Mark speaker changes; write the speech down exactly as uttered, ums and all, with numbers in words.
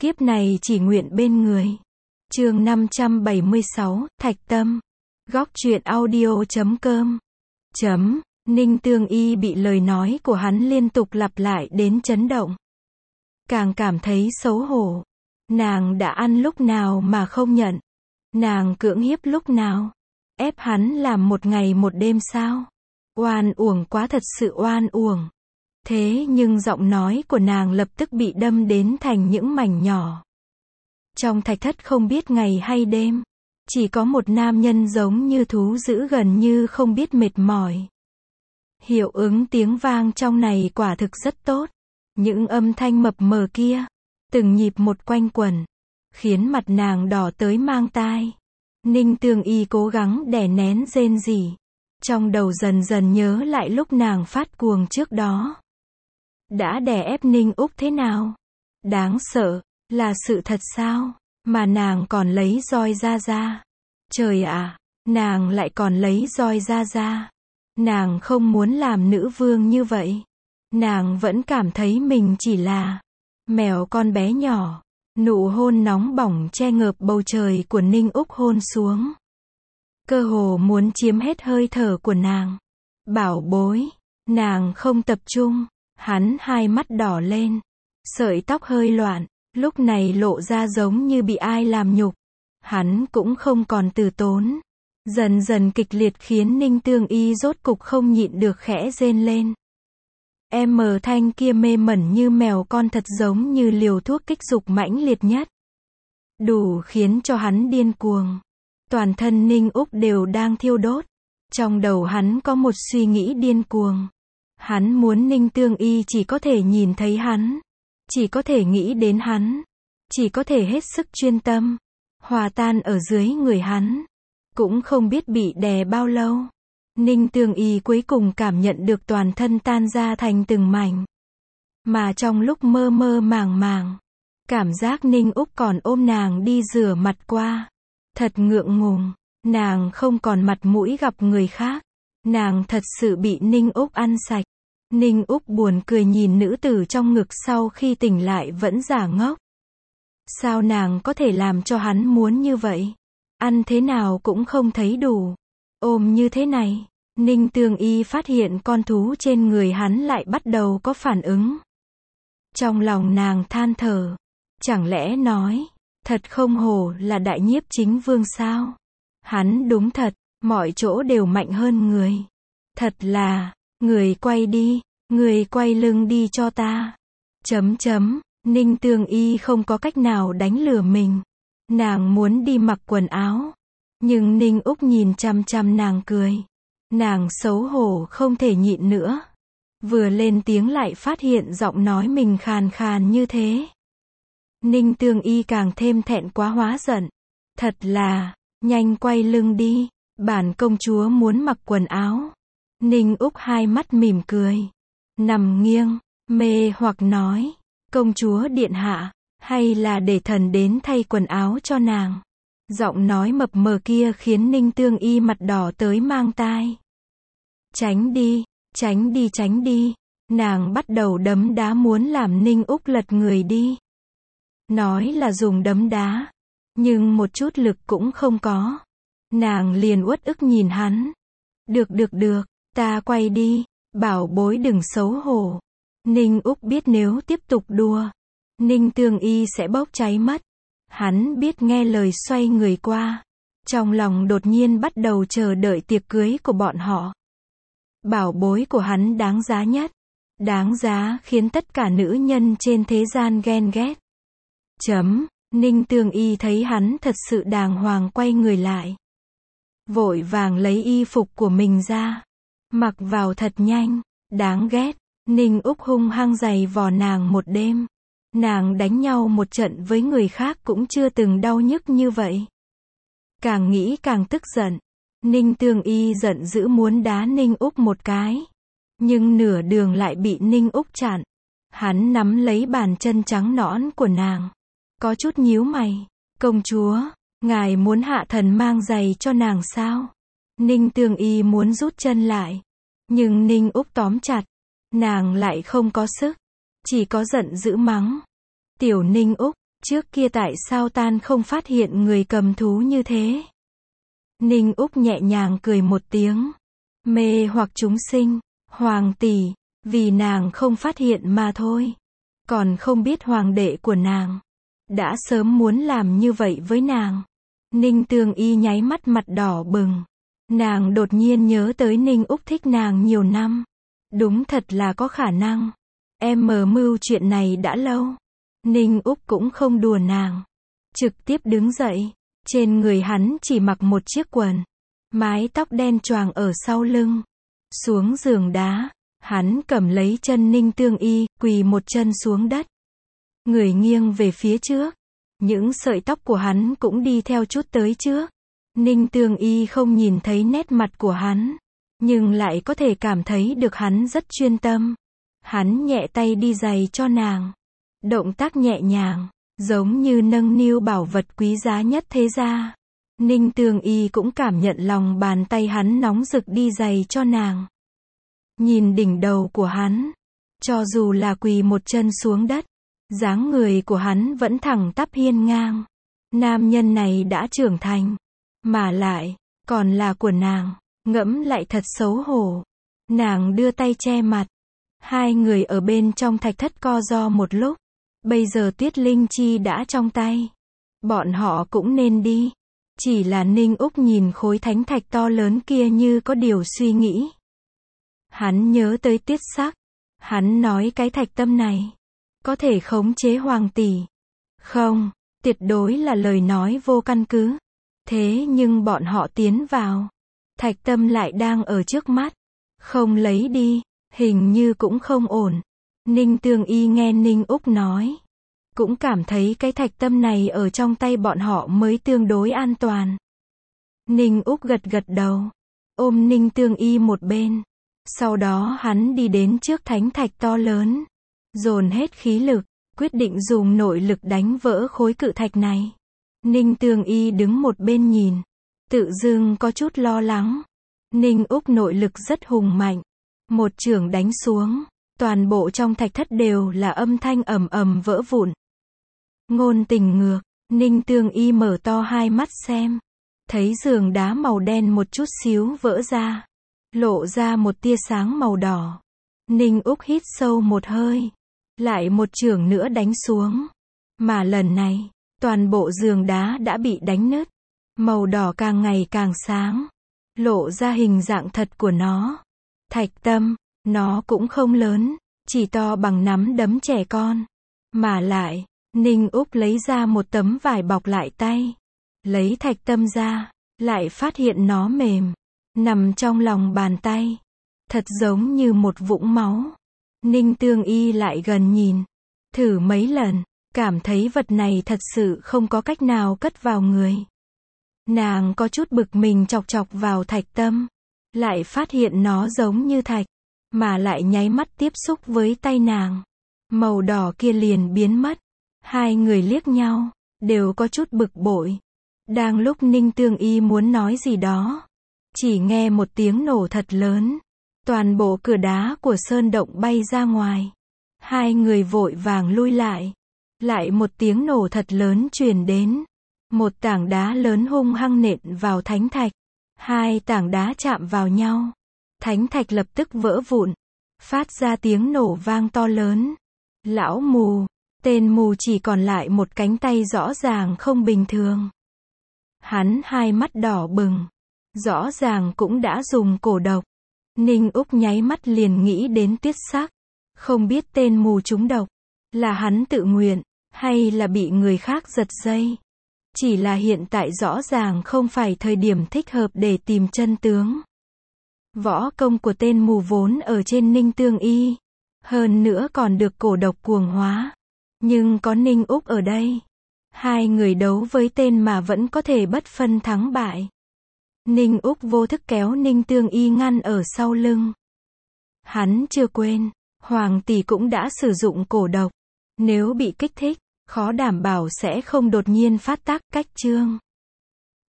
Speaker 1: Kiếp này chỉ nguyện bên người. Chương năm trăm bảy mươi sáu, Thạch Tâm. Góc truyện audio chấm com. Chấm. Ninh Tương Y bị lời nói của hắn liên tục lặp lại đến chấn động. Càng cảm thấy xấu hổ. Nàng đã ăn lúc nào mà không nhận. Nàng cưỡng hiếp lúc nào. Ép hắn làm một ngày một đêm sao? Oan uổng quá, thật sự oan uổng. Thế nhưng giọng nói của nàng lập tức bị đâm đến thành những mảnh nhỏ. Trong thạch thất không biết ngày hay đêm, chỉ có một nam nhân giống như thú dữ gần như không biết mệt mỏi. Hiệu ứng tiếng vang trong này quả thực rất tốt. Những âm thanh mập mờ kia, từng nhịp một quanh quẩn, khiến mặt nàng đỏ tới mang tai. Ninh Tương Y cố gắng đè nén rên rỉ. Trong đầu dần dần nhớ lại lúc nàng phát cuồng trước đó. Đã đè ép Ninh Úc thế nào? Đáng sợ, là sự thật sao? Mà nàng còn lấy roi ra ra. Trời ạ, nàng lại còn lấy roi ra ra. Nàng không muốn làm nữ vương như vậy. Nàng vẫn cảm thấy mình chỉ là mèo con bé nhỏ. Nụ hôn nóng bỏng che ngợp bầu trời của Ninh Úc hôn xuống. Cơ hồ muốn chiếm hết hơi thở của nàng. Bảo bối, nàng không tập trung. Hắn hai mắt đỏ lên. Sợi tóc hơi loạn, lúc này lộ ra giống như bị ai làm nhục. Hắn cũng không còn từ tốn. Dần dần kịch liệt khiến Ninh Tương Y rốt cục không nhịn được khẽ rên lên. Em mờ thanh kia mê mẩn như mèo con, thật giống như liều thuốc kích dục mãnh liệt nhất. Đủ khiến cho hắn điên cuồng. Toàn thân Ninh Úc đều đang thiêu đốt. Trong đầu hắn có một suy nghĩ điên cuồng. Hắn muốn Ninh Tương Y chỉ có thể nhìn thấy hắn. Chỉ có thể nghĩ đến hắn. Chỉ có thể hết sức chuyên tâm. Hòa tan ở dưới người hắn. Cũng không biết bị đè bao lâu. Ninh Tương Y cuối cùng cảm nhận được toàn thân tan ra thành từng mảnh. Mà trong lúc mơ mơ màng màng, cảm giác Ninh Úc còn ôm nàng đi rửa mặt qua. Thật ngượng ngùng. Nàng không còn mặt mũi gặp người khác. Nàng thật sự bị Ninh Úc ăn sạch. Ninh Úc buồn cười nhìn nữ tử trong ngực sau khi tỉnh lại vẫn giả ngốc. Sao nàng có thể làm cho hắn muốn như vậy? Ăn thế nào cũng không thấy đủ. Ôm như thế này, Ninh Tương Y phát hiện con thú trên người hắn lại bắt đầu có phản ứng. Trong lòng nàng than thở. Chẳng lẽ nói, thật không hổ là đại nhiếp chính vương sao? Hắn đúng thật, mọi chỗ đều mạnh hơn người. Thật là, người quay đi, người quay lưng đi cho ta. Chấm chấm, Ninh Tương Y không có cách nào đánh lừa mình. Nàng muốn đi mặc quần áo. Nhưng Ninh Úc nhìn chăm chăm nàng cười. Nàng xấu hổ không thể nhịn nữa. Vừa lên tiếng lại phát hiện giọng nói mình khàn khàn như thế. Ninh Tương Y càng thêm thẹn quá hóa giận. Thật là, nhanh quay lưng đi, bản công chúa muốn mặc quần áo. Ninh Úc hai mắt mỉm cười. Nằm nghiêng, mê hoặc nói, công chúa điện hạ, hay là để thần đến thay quần áo cho nàng. Giọng nói mập mờ kia khiến Ninh Tương Y mặt đỏ tới mang tai. Tránh đi, tránh đi tránh đi. Nàng bắt đầu đấm đá muốn làm Ninh Úc lật người đi. Nói là dùng đấm đá, nhưng một chút lực cũng không có. Nàng liền uất ức nhìn hắn. Được được được, ta quay đi, bảo bối đừng xấu hổ. Ninh Úc biết nếu tiếp tục đùa, Ninh Tương Y sẽ bốc cháy mất. Hắn biết nghe lời xoay người qua. Trong lòng đột nhiên bắt đầu chờ đợi tiệc cưới của bọn họ. Bảo bối của hắn đáng giá nhất. Đáng giá khiến tất cả nữ nhân trên thế gian ghen ghét. Chấm, Ninh Tương Y thấy hắn thật sự đàng hoàng quay người lại. Vội vàng lấy y phục của mình ra. Mặc vào thật nhanh. Đáng ghét. Ninh Úc hung hăng giày vò nàng một đêm. Nàng đánh nhau một trận với người khác cũng chưa từng đau nhức như vậy. Càng nghĩ càng tức giận. Ninh Tương Y giận dữ muốn đá Ninh Úc một cái. Nhưng nửa đường lại bị Ninh Úc chặn. Hắn nắm lấy bàn chân trắng nõn của nàng. Có chút nhíu mày. Công chúa, ngài muốn hạ thần mang giày cho nàng sao? Ninh Tương Y muốn rút chân lại. Nhưng Ninh Úc tóm chặt. Nàng lại không có sức. Chỉ có giận dữ mắng. Tiểu Ninh Úc, Trước kia tại sao tan không phát hiện người cầm thú như thế? Ninh Úc nhẹ nhàng cười một tiếng. Mê hoặc chúng sinh, hoàng tỷ, vì nàng không phát hiện mà thôi. Còn không biết hoàng đệ của nàng đã sớm muốn làm như vậy với nàng. Ninh Tương Y nháy mắt mặt đỏ bừng. Nàng đột nhiên nhớ tới Ninh Úc thích nàng nhiều năm. Đúng thật là có khả năng. Em mờ mưu chuyện này đã lâu. Ninh Úc cũng không đùa nàng. Trực tiếp đứng dậy. Trên người hắn chỉ mặc một chiếc quần. Mái tóc đen choàng ở sau lưng. Xuống giường đá. Hắn cầm lấy chân Ninh Tương Y, quỳ một chân xuống đất. Người nghiêng về phía trước. Những sợi tóc của hắn cũng đi theo chút tới trước. Ninh Tương Y không nhìn thấy nét mặt của hắn. Nhưng lại có thể cảm thấy được hắn rất chuyên tâm. Hắn nhẹ tay đi giày cho nàng. Động tác nhẹ nhàng, giống như nâng niu bảo vật quý giá nhất thế gian. Ninh Tương Y cũng cảm nhận lòng bàn tay hắn nóng rực đi giày cho nàng. Nhìn đỉnh đầu của hắn, cho dù là quỳ một chân xuống đất, dáng người của hắn vẫn thẳng tắp hiên ngang. Nam nhân này đã trưởng thành, mà lại, còn là của nàng, ngẫm lại thật xấu hổ. Nàng đưa tay che mặt. Hai người ở bên trong thạch thất co ro một lúc. Bây giờ Tuyết Linh Chi đã trong tay. Bọn họ cũng nên đi. Chỉ là Ninh Úc nhìn khối thánh thạch to lớn kia như có điều suy nghĩ. Hắn nhớ tới Tuyết Sắc. Hắn nói cái thạch tâm này có thể khống chế hoàng tỷ. Không, tuyệt đối là lời nói vô căn cứ. Thế nhưng bọn họ tiến vào. Thạch tâm lại đang ở trước mắt. Không lấy đi, hình như cũng không ổn. Ninh Tương Y nghe Ninh Úc nói. Cũng cảm thấy cái thạch tâm này ở trong tay bọn họ mới tương đối an toàn. Ninh Úc gật gật đầu. Ôm Ninh Tương Y một bên. Sau đó hắn đi đến trước thánh thạch to lớn. Dồn hết khí lực. Quyết định dùng nội lực đánh vỡ khối cự thạch này. Ninh Tương Y đứng một bên nhìn. Tự dưng có chút lo lắng. Ninh Úc nội lực rất hùng mạnh. Một chưởng đánh xuống. Toàn bộ trong thạch thất đều là âm thanh ầm ầm vỡ vụn. Ngôn tình ngược. Ninh Tương Y mở to hai mắt xem. Thấy giường đá màu đen một chút xíu vỡ ra. Lộ ra một tia sáng màu đỏ. Ninh Úc hít sâu một hơi. Lại một chưởng nữa đánh xuống. Mà lần này, toàn bộ giường đá đã bị đánh nứt. Màu đỏ càng ngày càng sáng. Lộ ra hình dạng thật của nó. Thạch tâm, nó cũng không lớn. Chỉ to bằng nắm đấm trẻ con. Mà lại, Ninh Úc lấy ra một tấm vải bọc lại tay. Lấy thạch tâm ra, lại phát hiện nó mềm. Nằm trong lòng bàn tay. Thật giống như một vũng máu. Ninh Tương Y lại gần nhìn. Thử mấy lần. Cảm thấy vật này thật sự không có cách nào cất vào người. Nàng có chút bực mình chọc chọc vào thạch tâm. Lại phát hiện nó giống như thạch. Mà lại nháy mắt tiếp xúc với tay nàng. Màu đỏ kia liền biến mất. Hai người liếc nhau. Đều có chút bực bội. Đang lúc Ninh Tương Y muốn nói gì đó. Chỉ nghe một tiếng nổ thật lớn. Toàn bộ cửa đá của sơn động bay ra ngoài. Hai người vội vàng lui lại. Lại một tiếng nổ thật lớn truyền đến. Một tảng đá lớn hung hăng nện vào thánh thạch. Hai tảng đá chạm vào nhau. Thánh thạch lập tức vỡ vụn. Phát ra tiếng nổ vang to lớn. Lão mù. Tên mù chỉ còn lại một cánh tay rõ ràng không bình thường. Hắn hai mắt đỏ bừng. Rõ ràng cũng đã dùng cổ độc. Ninh Úc nháy mắt liền nghĩ đến Tuyết Sắc. Không biết tên mù trúng độc. Là hắn tự nguyện. Hay là bị người khác giật dây. Chỉ là hiện tại rõ ràng không phải thời điểm thích hợp để tìm chân tướng. Võ công của tên mù vốn ở trên Ninh Tương Y. Hơn nữa còn được cổ độc cuồng hóa. Nhưng có Ninh Úc ở đây. Hai người đấu với tên mà vẫn có thể bất phân thắng bại. Ninh Úc vô thức kéo Ninh Tương Y ngăn ở sau lưng. Hắn chưa quên. Hoàng tỷ cũng đã sử dụng cổ độc. Nếu bị kích thích, khó đảm bảo sẽ không đột nhiên phát tác. Cách chương